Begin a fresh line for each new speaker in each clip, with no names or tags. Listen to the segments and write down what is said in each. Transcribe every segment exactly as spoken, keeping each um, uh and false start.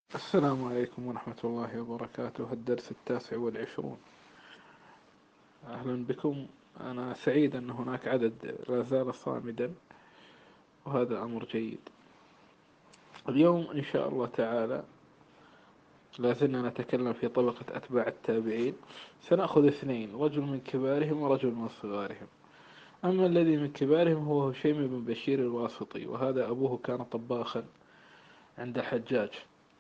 السلام عليكم ورحمة الله وبركاته. الدرس التاسع والعشرون. أهلا بكم. أنا سعيد أن هناك عدد لا زال صامدا، وهذا أمر جيد. اليوم إن شاء الله تعالى لازلنا نتكلم في طبقة أتباع التابعين. سنأخذ اثنين، رجل من كبارهم ورجل من صغارهم. أما الذي من كبارهم هو هشيم بن بشير الواسطي، وهذا أبوه كان طباخا عند الحجاج،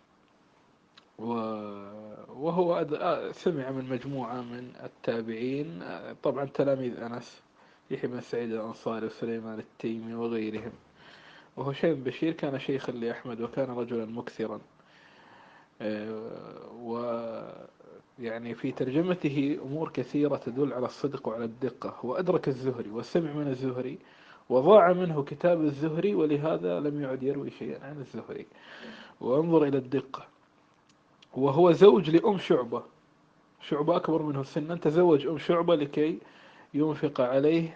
وهو سمع من مجموعة من التابعين، طبعا تلاميذ أنس، يحيى بن سعيد الأنصاري وسليمان التيمي وغيرهم. وهشيم بن بشير كان شيخا لأحمد، وكان رجلا مكثرا. ويعني في ترجمته أمور كثيرة تدل على الصدق وعلى الدقة. هو أدرك الزهري وسمع من الزهري، وضاع منه كتاب الزهري، ولهذا لم يعد يروي شيئا عن الزهري. وانظر إلى الدقة. وهو زوج لأم شعبة، شعبة أكبر منه سنا، تزوج أم شعبة لكي ينفق عليه.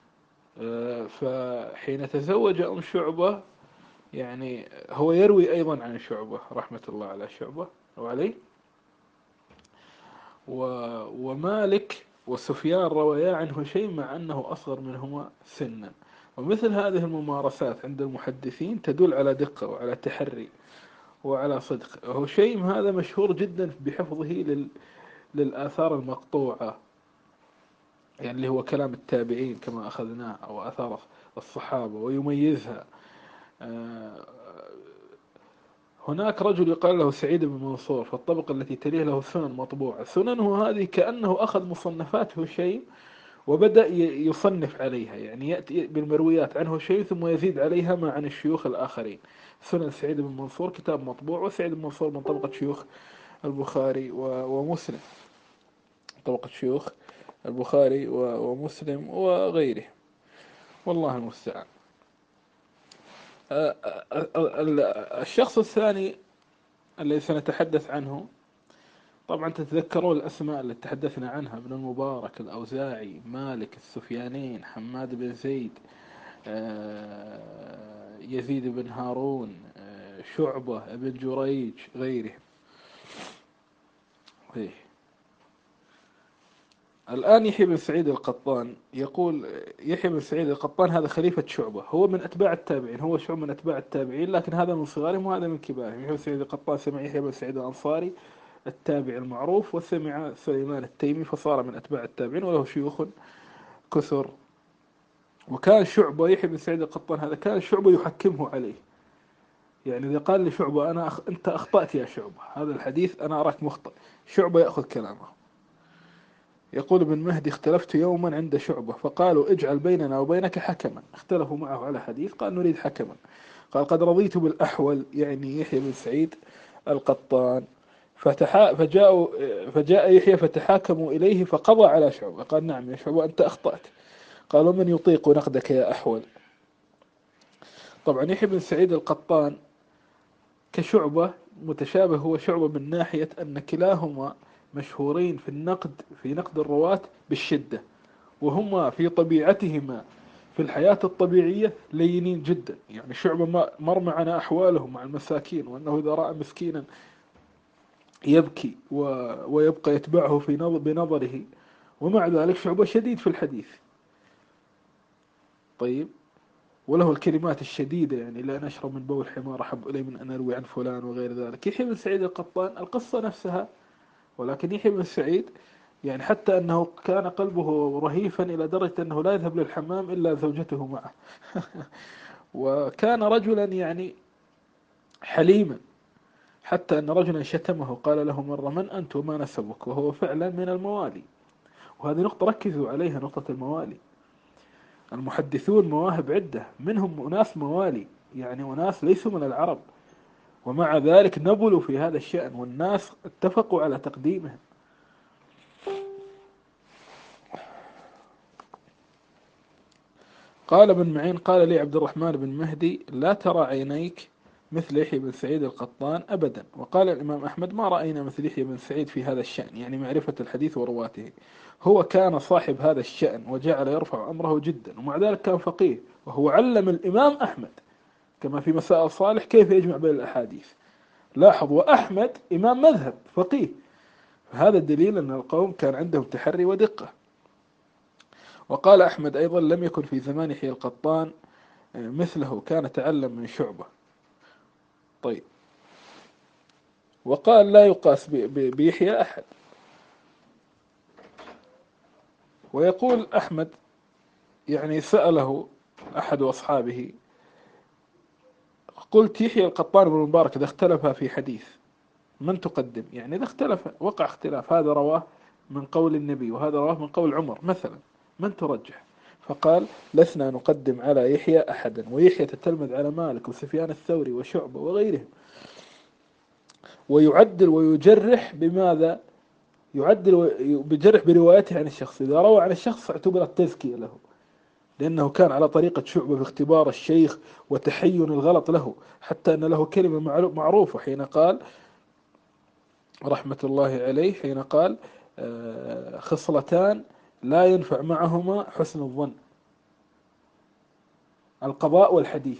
فحين تزوج أم شعبة يعني هو يروي أيضا عن شعبة رحمة الله على شعبة وعليه. ومالك وسفيان رويا عن هشيم مع أنه أصغر منهما سنا. ومثل هذه الممارسات عند المحدثين تدل على دقة وعلى تحري وعلى صدق. هشيم هذا مشهور جدا بحفظه لل... للآثار المقطوعة، يعني اللي هو كلام التابعين كما أخذناه، أو أثار الصحابة، ويميزها. هناك رجل يقال له سعيد بن منصور، في الطبقة التي تليه له سنن مطبوعة. سننه هذه كأنه أخذ مصنفات هشيم وبدأ يصنف عليها، يعني يأتي بالمرويات عن هشيم ثم يزيد عليها ما عن الشيوخ الآخرين. سنن سعيد بن منصور كتاب مطبوع، وسعيد بن منصور من طبقة شيوخ البخاري ومسلم، طبقة شيوخ البخاري ومسلم وغيره، والله المستعان. الشخص الثاني الذي سنتحدث عنه، طبعا تتذكرون الأسماء التي تحدثنا عنها: ابن المبارك، الأوزاعي، مالك، السفيانين، حماد بن زيد، يزيد بن هارون، شعبة، ابن جريج، غيره. الآن يحيى بن سعيد القطان يقول: يحيى بن سعيد القطان هذا خليفة شعبة، هو من أتباع التابعين، هو شعب من أتباع التابعين، لكن هذا من صغارهم وهذا من كبارهم. يحيى بن سعيد القطان سمع يحيى بن سعيد الأنصاري التابع المعروف، وسمع سليمان التيمي، فصار من أتباع التابعين وله شيوخ كثر. وكان شعبة، يحيى بن سعيد القطان هذا كان شعبة يحكمه عليه، يعني إذا قال لشعبة: أنا أخ... أنت أخطأت يا شعبة، هذا الحديث أنا أراك مخطئ، شعبة يأخذ كلامه. يقول ابن مهدي: اختلفت يوما عند شعبة فقالوا: اجعل بيننا وبينك حكما. اختلفوا معه على حديث، قال: نريد حكما. قال: قد رضيت بالأحول، يعني يحيى بن سعيد القطان. فتحا فجاءوا فجاء يحيى فتحاكموا إليه فقضى على شعبة. قال: نعم يا شعبة، أنت أخطأت. قالوا: من يطيق نقدك يا أحول؟ طبعا يحيى بن سعيد القطان كشعبة متشابه، هو شعبة من ناحية أن كلاهما مشهورين في النقد، في نقد الرواة بالشدة، وهما في طبيعتهما في الحياة الطبيعية لينين جدا. يعني شعبة مر معنا أحوالهم مع المساكين، وأنه إذا رأى مسكينا يبكي ويبقى يتبعه في نظر بنظره، ومع ذلك شعبة شديد في الحديث. طيب، وله الكلمات الشديدة، يعني: لا نشرب من بول حمار أحب إلي من أن أروي عن فلان، وغير ذلك. يحيى بن سعيد القطان القصة نفسها، ولكن يحيى بن سعيد يعني حتى أنه كان قلبه رهيفا إلى درجة أنه لا يذهب للحمام إلا زوجته معه. وكان رجلا يعني حليما، حتى أن رجلا شتمه، قال له مرة: من أنت وما نسبك؟ وهو فعلا من الموالي. وهذه نقطة ركزوا عليها، نقطة الموالي. المحدثون مواهب عدة، منهم أناس موالي، يعني أناس ليسوا من العرب، ومع ذلك نبلوا في هذا الشأن، والناس اتفقوا على تقديمهم. قال ابن معين: قال لي عبد الرحمن بن مهدي: لا ترى عينيك مثل يحيى بن سعيد القطان أبدا. وقال الإمام أحمد: ما رأينا مثل يحيى بن سعيد في هذا الشأن، يعني معرفة الحديث ورواته. هو كان صاحب هذا الشأن وجعل يرفع أمره جدا، ومع ذلك كان فقيه، وهو علم الإمام أحمد كما في مسائل صالح كيف يجمع بين الأحاديث. لاحظ، وأحمد إمام مذهب فقيه، هذا دليل أن القوم كان عندهم تحري ودقة. وقال أحمد أيضا: لم يكن في زمان يحيى القطان مثله، كان تعلم من شعبة. طيب، وقال: لا يقاس بيحيى أحد. ويقول أحمد يعني سأله أحد أصحابه: قلت يحيى القطان بن المبارك إذا اختلف في حديث من تقدم؟ يعني إذا اختلف، وقع اختلاف، هذا رواه من قول النبي وهذا رواه من قول عمر مثلا، من ترجح؟ فقال: لسنا نقدم على يحيى أحدا، ويحيى تتلمذ على مالك وسفيان الثوري وشعبة وغيرهم، ويعدل ويجرح بماذا؟ يعدل ويجرح بروايته عن الشخص، إذا روى عن الشخص اعتبرت تزكية له، لأنه كان على طريقة شعبة في اختبار الشيخ وتحين الغلط له، حتى أن له كلمة معروفة حين قال رحمة الله عليه، حين قال: آه، خصلتان لا ينفع معهما حسن الظن، القضاء والحديث.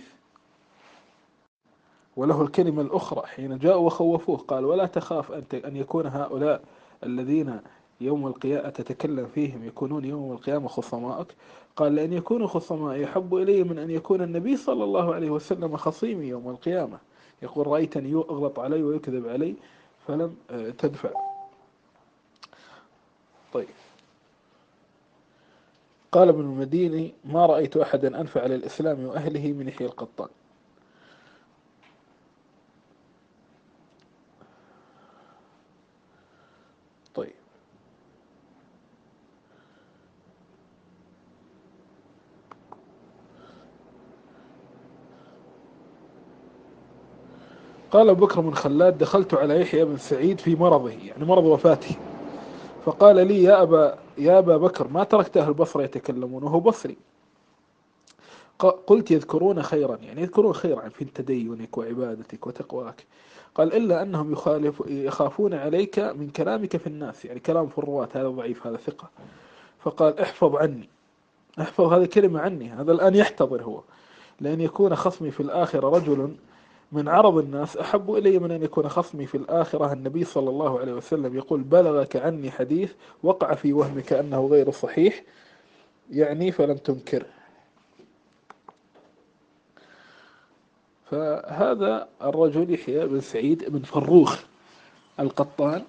وله الكلمة الأخرى حين جاءوا وخوفوه قال: ولا تخاف أنت أن يكون هؤلاء الذين يوم القيامة تتكلم فيهم يكونون يوم القيامة خصمائك. قال: لأن يكونوا خصمائي يحب إلي من أن يكون النبي صلى الله عليه وسلم خصيمي يوم القيامة. يقول: رأيتني يغلط علي ويكذب علي فلم تدفع. طيب، قال ابن المديني: ما رأيت أحدا أنفع للإسلام وأهله من يحيى القطان. طيب، قال أبو بكر بن خلاد: دخلت على يحيى بن سعيد في مرضه، يعني مرض وفاته، فقال لي: يا أبا يا أبا بكر، ما تركت أهل البصرة يتكلمون، وهو بصري. قلت: يذكرون خيرا، يعني يذكرون خيرا في تدينك وعبادتك وتقواك. قال: إلا أنهم يخالف يخافون عليك من كلامك في الناس، يعني كلام في الرواة، هذا ضعيف هذا ثقة. فقال: احفظ عني، احفظ هذه كلمة عني، هذا الآن يحتضر هو، لأن يكون خصمي في الآخرة رجل من عرض الناس أحب إلي من أن يكون خصمي في الآخرة النبي صلى الله عليه وسلم يقول: بلغك عني حديث وقع في وهمك أنه غير صحيح، يعني فلم تنكر. فهذا الرجل يحيى بن سعيد بن فروخ القطان.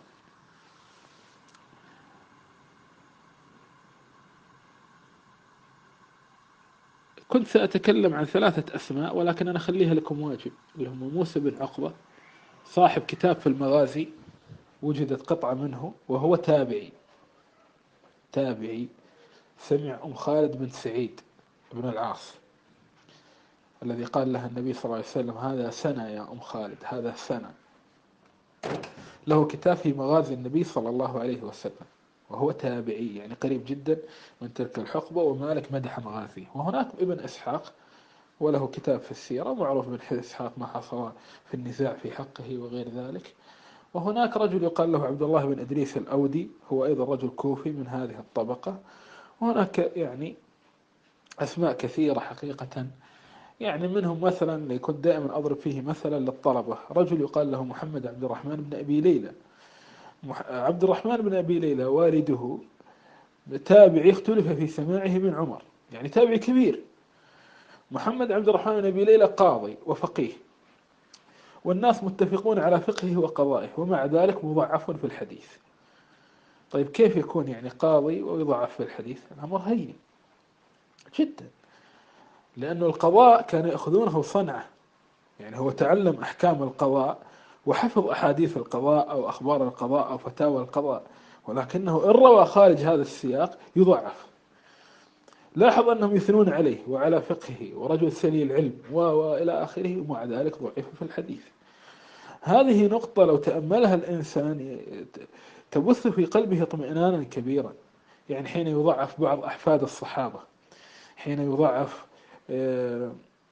كنت سأتكلم عن ثلاثة أسماء ولكن أنا أخليها لكم واجب، اللي هم موسى بن عقبة صاحب كتاب في المغازي، وجدت قطعة منه، وهو تابعي تابعي سمع أم خالد بن سعيد بن العاص الذي قال لها النبي صلى الله عليه وسلم: هذا سنة يا أم خالد، هذا سنة. له كتاب في مغازي النبي صلى الله عليه وسلم، وهو تابعي يعني قريب جدا من تلك الحقبة، ومالك مدح مغازيه. وهناك ابن إسحاق وله كتاب في السيرة، معروف ابن إسحاق ما حصل في النزاع في حقه وغير ذلك. وهناك رجل يقال له عبد الله بن إدريس الأودي، هو أيضا رجل كوفي من هذه الطبقة. وهناك يعني أسماء كثيرة حقيقة، يعني منهم مثلا اللي كنت دائما أضرب فيه مثلا للطلبة، رجل يقال له محمد عبد الرحمن بن أبي ليلى. عبد الرحمن بن أبي ليلى والده تابعي اختلف في سماعه من عمر، يعني تابعي كبير. محمد عبد الرحمن بن أبي ليلى قاضي وفقيه، والناس متفقون على فقهه وقضائه، ومع ذلك مضعف في الحديث. طيب، كيف يكون يعني قاضي ويضعف في الحديث؟ الأمر هين جدا، لأنه القضاء كانوا يأخذونه صنعة، يعني هو تعلم أحكام القضاء وحفظ أحاديث القضاء أو أخبار القضاء أو فتاوى القضاء، ولكنه إن روى خارج هذا السياق يضعف. لاحظ أنهم يثنون عليه وعلى فقهه ورجل سليل العلم وإلى آخره، ومع ذلك ضعيف في الحديث. هذه نقطة لو تأملها الإنسان تبث في قلبه اطمئنانا كبيرا. يعني حين يضعف بعض أحفاد الصحابة، حين يضعف آه،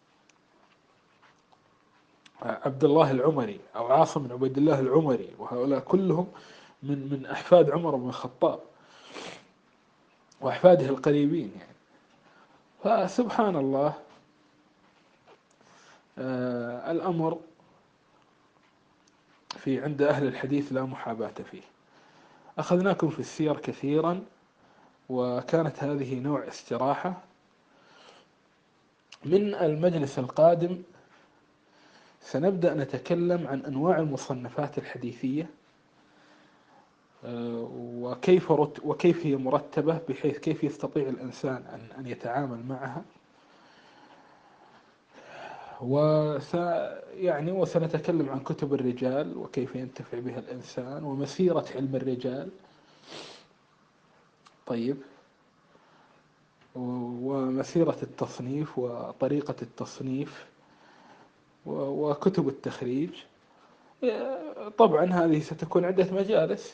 عبد الله العمري أو عاصم بن عبيد الله العمري، وهؤلاء كلهم من من أحفاد عمر بن الخطاب وأحفاده القريبين يعني. فسبحان الله، آه الأمر في عند أهل الحديث لا محاباة فيه. أخذناكم في السير كثيرا، وكانت هذه نوع استراحة. من المجلس القادم سنبدأ نتكلم عن أنواع المصنفات الحديثية، وكيف وكيف هي مرتبة، بحيث كيف يستطيع الإنسان أن أن يتعامل معها. وس يعني وسنتكلم عن كتب الرجال وكيف ينتفع بها الإنسان، ومسيرة علم الرجال. طيب، ومسيرة التصنيف وطريقة التصنيف وكتب التخريج. طبعا هذه ستكون عدة مجالس،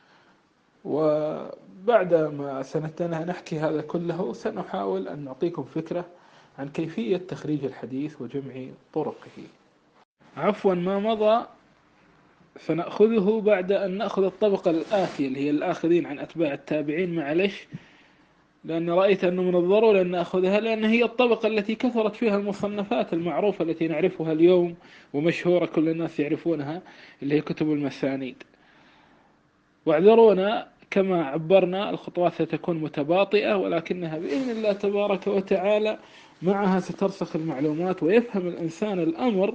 وبعد ما سنتنا نحكي هذا كله سنحاول أن نعطيكم فكرة عن كيفية تخريج الحديث وجمع طرقه. عفوا ما مضى سنأخذه بعد أن نأخذ الطبقة الآتية اللي هي الآخذين عن أتباع التابعين. معلش، لأن رأيت أنه من الضرورة أن نأخذها، لأن هي الطبقة التي كثرت فيها المصنفات المعروفة التي نعرفها اليوم ومشهورة كل الناس يعرفونها، اللي هي كتب المسانيد. واعذرونا كما عبرنا، الخطوات ستكون متباطئة، ولكنها بإذن الله تبارك وتعالى معها سترسخ المعلومات ويفهم الإنسان الأمر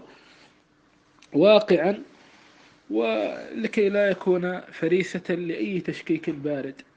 واقعا، ولكي لا يكون فريسة لأي تشكيك بارد.